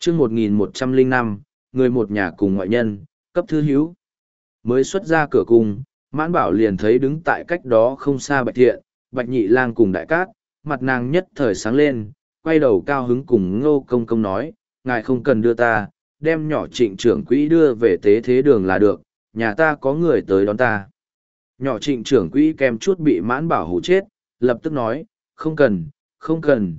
chương 1105, người một nhà cùng ngoại nhân, cấp thư hữu. Mới xuất ra cửa cung, Mãn Bảo liền thấy đứng tại cách đó không xa Bạch Thiện, Bạch Nhị Lang cùng Đại Cát, mặt nàng nhất thời sáng lên, quay đầu cao hứng cùng Ngô Công Công nói, ngài không cần đưa ta, đem nhỏ Trịnh trưởng quỹ đưa về tế thế đường là được, nhà ta có người tới đón ta. Nhỏ Trịnh trưởng quỹ kèm chút bị Mãn Bảo hù chết, lập tức nói, không cần,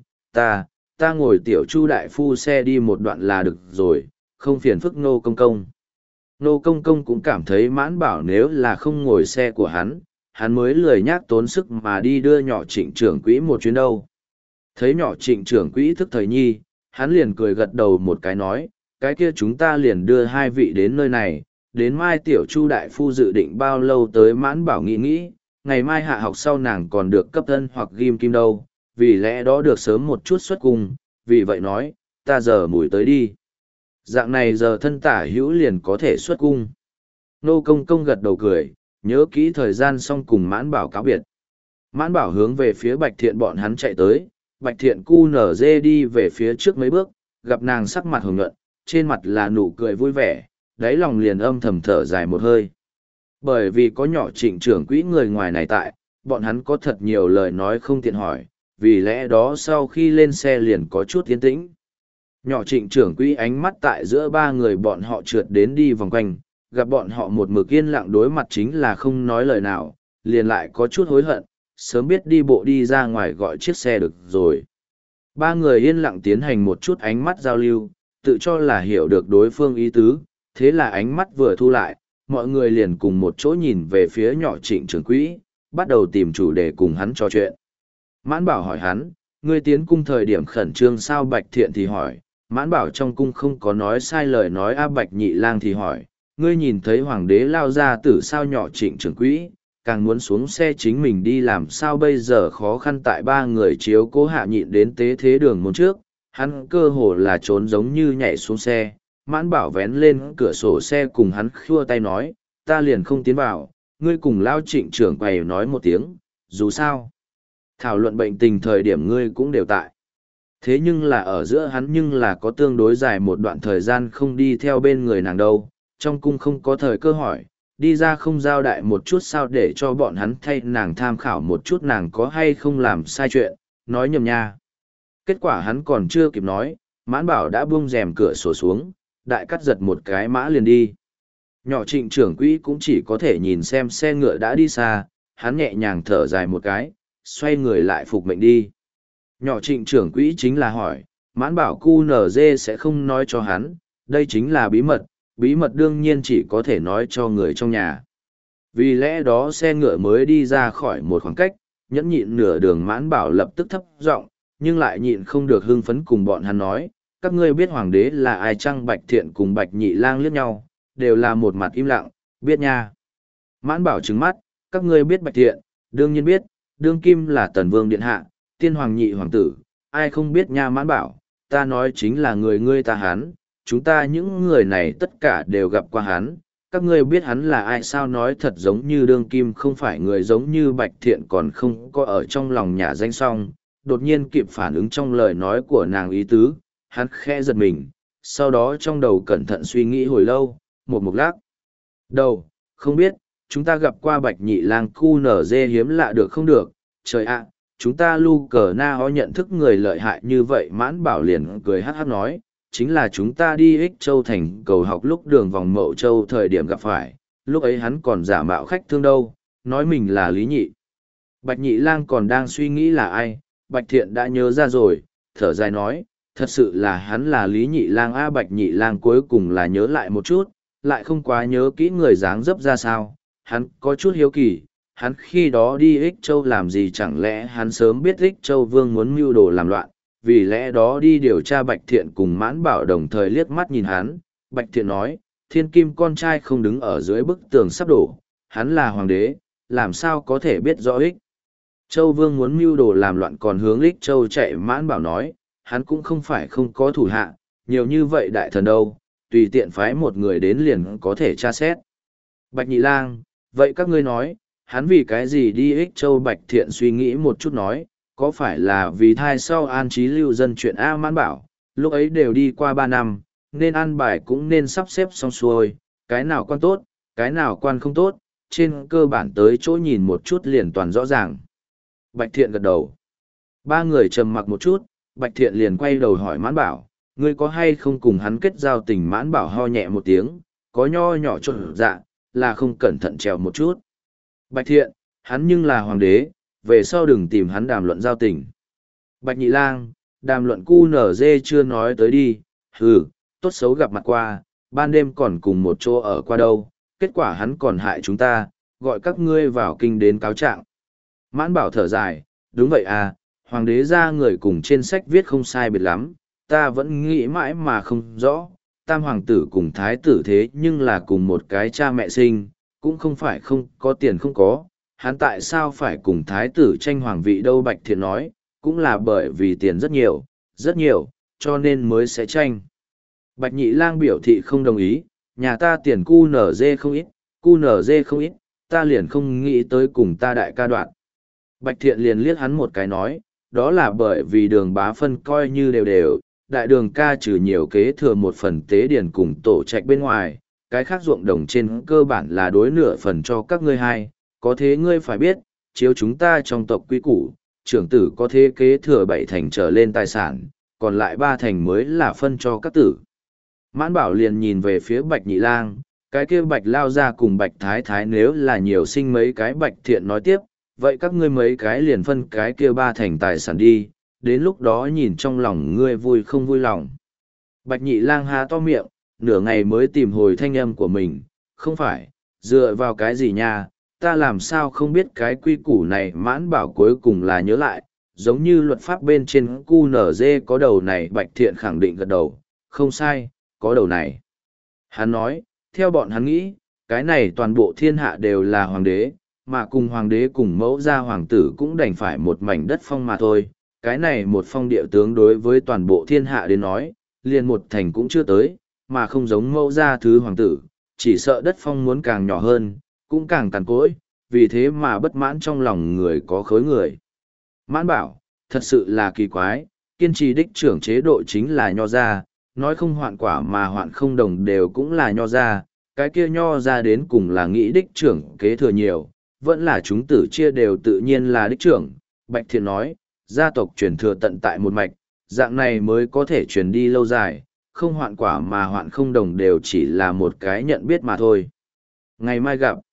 ta ngồi tiểu Chu đại phu xe đi một đoạn là được rồi, không phiền phức Ngô Công Công. Ngô Công Công cũng cảm thấy Mãn Bảo nếu là không ngồi xe của hắn mới lười nhác tốn sức mà đi đưa nhỏ Trịnh trưởng quỹ một chuyến đâu. Thấy nhỏ Trịnh trưởng quỹ thức thời nhi, hắn liền cười gật đầu một cái nói, cái kia chúng ta liền đưa hai vị đến nơi này, đến mai tiểu Chu đại phu dự định bao lâu tới. Mãn Bảo nghĩ, ngày mai hạ học sau nàng còn được cấp thân hoặc ghim kim đâu, vì lẽ đó được sớm một chút xuất cung, vì vậy nói, ta giờ mùi tới đi. Dạng này giờ thân tả hữu liền có thể xuất cung. Nô Công Công gật đầu cười, nhớ kỹ thời gian xong cùng Mãn Bảo cáo biệt. Mãn Bảo hướng về phía Bạch Thiện bọn hắn chạy tới, Bạch Thiện cu nở dê đi về phía trước mấy bước, gặp nàng sắc mặt hồng nhuận, trên mặt là nụ cười vui vẻ, đáy lòng liền âm thầm thở dài một hơi. Bởi vì có nhỏ Trịnh trưởng quỹ người ngoài này tại, bọn hắn có thật nhiều lời nói không tiện hỏi, vì lẽ đó sau khi lên xe liền có chút yên tĩnh. Nhỏ Trịnh trưởng quỹ ánh mắt tại giữa ba người bọn họ trượt đến đi vòng quanh, gặp bọn họ một mực yên lặng đối mặt chính là không nói lời nào, liền lại có chút hối hận, sớm biết đi bộ đi ra ngoài gọi chiếc xe được rồi. Ba người yên lặng tiến hành một chút ánh mắt giao lưu, tự cho là hiểu được đối phương ý tứ, thế là ánh mắt vừa thu lại, mọi người liền cùng một chỗ nhìn về phía nhỏ Trịnh trưởng quỹ, bắt đầu tìm chủ đề cùng hắn trò chuyện. Mãn Bảo hỏi hắn, ngươi tiến cung thời điểm khẩn trương sao? Bạch Thiện thì hỏi, Mãn Bảo trong cung không có nói sai lời nói a. Bạch Nhị Lang thì hỏi, ngươi nhìn thấy hoàng đế lao ra tử sao? Nhỏ Trịnh trưởng quỹ càng muốn xuống xe chính mình đi làm sao bây giờ khó khăn tại ba người chiếu cố hạ nhịn đến tế thế đường môn trước, hắn cơ hồ là trốn giống như nhảy xuống xe. Mãn Bảo vén lên cửa sổ xe cùng hắn khua tay nói, ta liền không tiến vào, ngươi cùng lao Trịnh trưởng quầy nói một tiếng, dù sao thảo luận bệnh tình thời điểm ngươi cũng đều tại. Thế nhưng là ở giữa hắn nhưng là có tương đối dài một đoạn thời gian không đi theo bên người nàng đâu, trong cung không có thời cơ hỏi, đi ra không giao đại một chút sao để cho bọn hắn thay nàng tham khảo một chút nàng có hay không làm sai chuyện, nói nhầm nha. Kết quả hắn còn chưa kịp nói, Mãn Bảo đã buông rèm cửa sổ xuống, Đại Cắt giật một cái mã liền đi. Nhỏ Trịnh trưởng quỹ cũng chỉ có thể nhìn xem xe ngựa đã đi xa, hắn nhẹ nhàng thở dài một cái, xoay người lại phục mệnh đi. Nhỏ Trịnh trưởng quỹ chính là hỏi, Mãn Bảo cu nở dê sẽ không nói cho hắn, đây chính là bí mật đương nhiên chỉ có thể nói cho người trong nhà. Vì lẽ đó xe ngựa mới đi ra khỏi một khoảng cách, nhẫn nhịn nửa đường. Mãn Bảo lập tức thấp giọng, nhưng lại nhịn không được hưng phấn cùng bọn hắn nói, các ngươi biết hoàng đế là ai chăng? Bạch Thiện cùng Bạch Nhị Lang liếc nhau, đều là một mặt im lặng, biết nha. Mãn Bảo trừng mắt, các ngươi biết Bạch Thiện, đương nhiên biết, đương kim là Tần Vương Điện Hạ, tiên hoàng nhị hoàng tử, ai không biết nha. Mãn Bảo, ta nói chính là người ngươi ta hắn, chúng ta những người này tất cả đều gặp qua hắn, các ngươi biết hắn là ai sao? Nói thật giống như đương kim không phải người, giống như Bạch Thiện còn không có ở trong lòng nhà danh song, đột nhiên kịp phản ứng trong lời nói của nàng ý tứ, hắn khẽ giật mình, sau đó trong đầu cẩn thận suy nghĩ hồi lâu, một lát đầu, không biết, chúng ta gặp qua Bạch Nhị Lang cu nở dê hiếm lạ được không được, trời ạ, chúng ta lu cờ na ho nhận thức người lợi hại như vậy. Mãn Bảo liền cười hát hát nói, chính là chúng ta đi Ích Châu thành cầu học lúc đường vòng Mậu Châu thời điểm gặp phải, lúc ấy hắn còn giả mạo khách thương đâu, nói mình là Lý Nhị. Bạch Nhị Lang còn đang suy nghĩ là ai, Bạch Thiện đã nhớ ra rồi, thở dài nói, thật sự là hắn là Lý Nhị Lang a. Bạch Nhị Lang cuối cùng là nhớ lại một chút, lại không quá nhớ kỹ người dáng dấp ra sao, hắn có chút hiếu kỳ, hắn khi đó đi Ích Châu làm gì? Chẳng lẽ hắn sớm biết Ích Châu Vương muốn mưu đồ làm loạn, vì lẽ đó đi điều tra? Bạch Thiện cùng Mãn Bảo đồng thời liếc mắt nhìn hắn, Bạch Thiện nói, thiên kim con trai không đứng ở dưới bức tường sắp đổ, hắn là hoàng đế, làm sao có thể biết rõ Ích Châu Vương muốn mưu đồ làm loạn còn hướng Ích Châu chạy? Mãn Bảo nói, hắn cũng không phải không có thủ hạ, nhiều như vậy đại thần đâu, tùy tiện phái một người đến liền có thể tra xét. Bạch Nhị Lang, vậy các ngươi nói, hắn vì cái gì đi Ích Châu? Bạch Thiện suy nghĩ một chút nói, có phải là vì thai sau an trí lưu dân chuyện a? Mãn Bảo, Lúc ấy đều đi qua 3 năm, nên an bài cũng nên sắp xếp xong xuôi, cái nào quan tốt, cái nào quan không tốt, trên cơ bản tới chỗ nhìn một chút liền toàn rõ ràng. Bạch Thiện gật đầu. Ba người trầm mặc một chút, Bạch Thiện liền quay đầu hỏi Mãn Bảo, ngươi có hay không cùng hắn kết giao tình? Mãn Bảo ho nhẹ một tiếng, có nho nhỏ trộn dạ, là không cẩn thận trèo một chút. Bạch Thiện, hắn nhưng là hoàng đế, về sau đừng tìm hắn đàm luận giao tình. Bạch Nhị Lang, đàm luận cu nở dê chưa nói tới đi, hừ, tốt xấu gặp mặt qua, ban đêm còn cùng một chỗ ở qua đâu, kết quả hắn còn hại chúng ta, gọi các ngươi vào kinh đến cáo trạng. Mãn Bảo thở dài, đúng vậy à, hoàng đế ra người cùng trên sách viết không sai biệt lắm, ta vẫn nghĩ mãi mà không rõ, tam hoàng tử cùng thái tử thế nhưng là cùng một cái cha mẹ sinh, cũng không phải không có tiền không có, hắn tại sao phải cùng thái tử tranh hoàng vị đâu? Bạch Thiện nói, cũng là bởi vì tiền rất nhiều, cho nên mới sẽ tranh. Bạch Nhị Lang biểu thị không đồng ý, nhà ta tiền cu nở dê không ít, ta liền không nghĩ tới cùng ta đại ca đoạn. Bạch Thiện liền liếc hắn một cái nói, đó là bởi vì Đường Bá phân coi như đều đều, đại đường ca trừ nhiều kế thừa một phần tế điển cùng tổ trạch bên ngoài, cái khác ruộng đồng trên cơ bản là đối nửa phần cho các ngươi hai, có thế ngươi phải biết, chiếu chúng ta trong tộc quy củ, trưởng tử có thế kế thừa 7 thành trở lên tài sản, còn lại 3 thành mới là phân cho các tử. Mãn Bảo liền nhìn về phía Bạch Nhị Lang, cái kia Bạch Lao ra cùng Bạch Thái Thái nếu là nhiều sinh mấy cái. Bạch Thiện nói tiếp, vậy các ngươi mấy cái liền phân cái kia 3 thành tài sản đi, đến lúc đó nhìn trong lòng ngươi vui không vui lòng. Bạch Nhị Lang há to miệng, nửa ngày mới tìm hồi thanh âm của mình, không phải, dựa vào cái gì nha, ta làm sao không biết cái quy củ này? Mãn Bảo cuối cùng là nhớ lại, giống như luật pháp bên trên QNZ có đầu này. Bạch Thiện khẳng định gật đầu, không sai, có đầu này. Hắn nói, theo bọn hắn nghĩ, cái này toàn bộ thiên hạ đều là hoàng đế, mà cùng hoàng đế cùng mẫu gia hoàng tử cũng đành phải một mảnh đất phong mà thôi. Cái này một phong địa tướng đối với toàn bộ thiên hạ đến nói, liền 1 thành cũng chưa tới, mà không giống mẫu gia thứ hoàng tử, chỉ sợ đất phong muốn càng nhỏ hơn, cũng càng cằn cỗi, vì thế mà bất mãn trong lòng người có khối người. Mãn Bảo, thật sự là kỳ quái, kiên trì đích trưởng chế độ chính là nho gia, nói không hoạn quả mà hoạn không đồng đều cũng là nho gia, cái kia nho gia đến cùng là nghĩ đích trưởng kế thừa nhiều, vẫn là chúng tử chia đều tự nhiên là đích trưởng. Bạch Thiện nói, gia tộc truyền thừa tận tại một mạch, dạng này mới có thể truyền đi lâu dài, không hoạn quả mà hoạn không đồng đều chỉ là một cái nhận biết mà thôi. Ngày mai gặp.